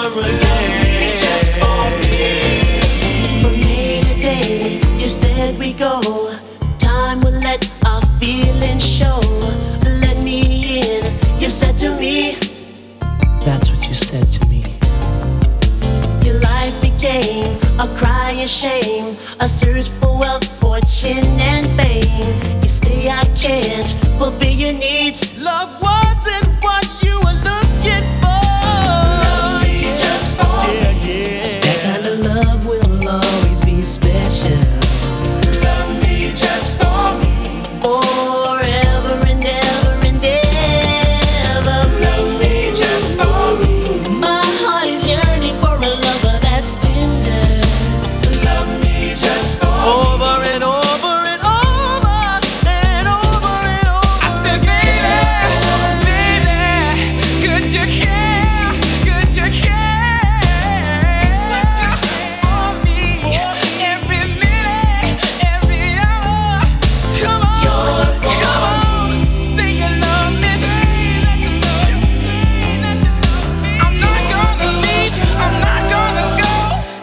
a day. Just for me. For me today, you said we go. Time will let our feelings show. Let me in, you said to me. That's what you said to me. Your life became a cry of shame, a search for wealth, fortune, and fame. You say I can't fulfill your needs. Love wasn't what you were looking for. Love me just for me. That kind of love will always be special. Love me just for me. Forever and ever and ever. Love me just for me. My heart is yearning for a lover that's tender. Love me just for me. Over and over and over and over and over. I said, baby, could you care? Could you care for me? Every minute, every hour. Come on, come on, say you love me. I'm not gonna leave, I'm not gonna go.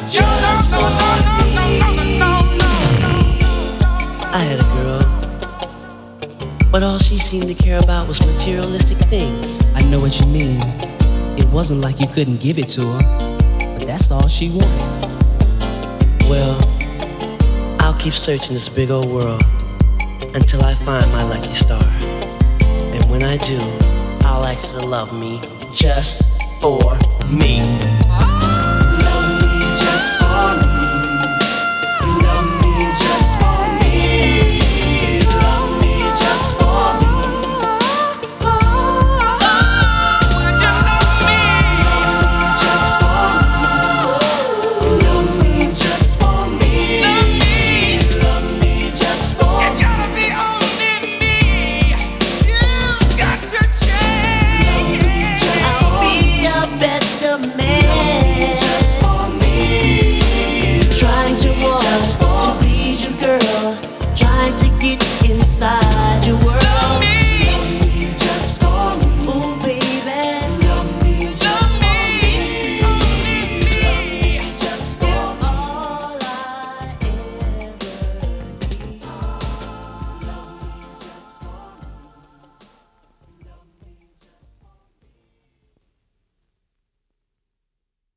I had a girl, but all she seemed to care about was materialistic things. I know what you mean. It wasn't like you couldn't give it to her, but that's all she wanted. Well, I'll keep searching this big old world until I find my lucky star. And when I do, I'll ask her to love me just for me.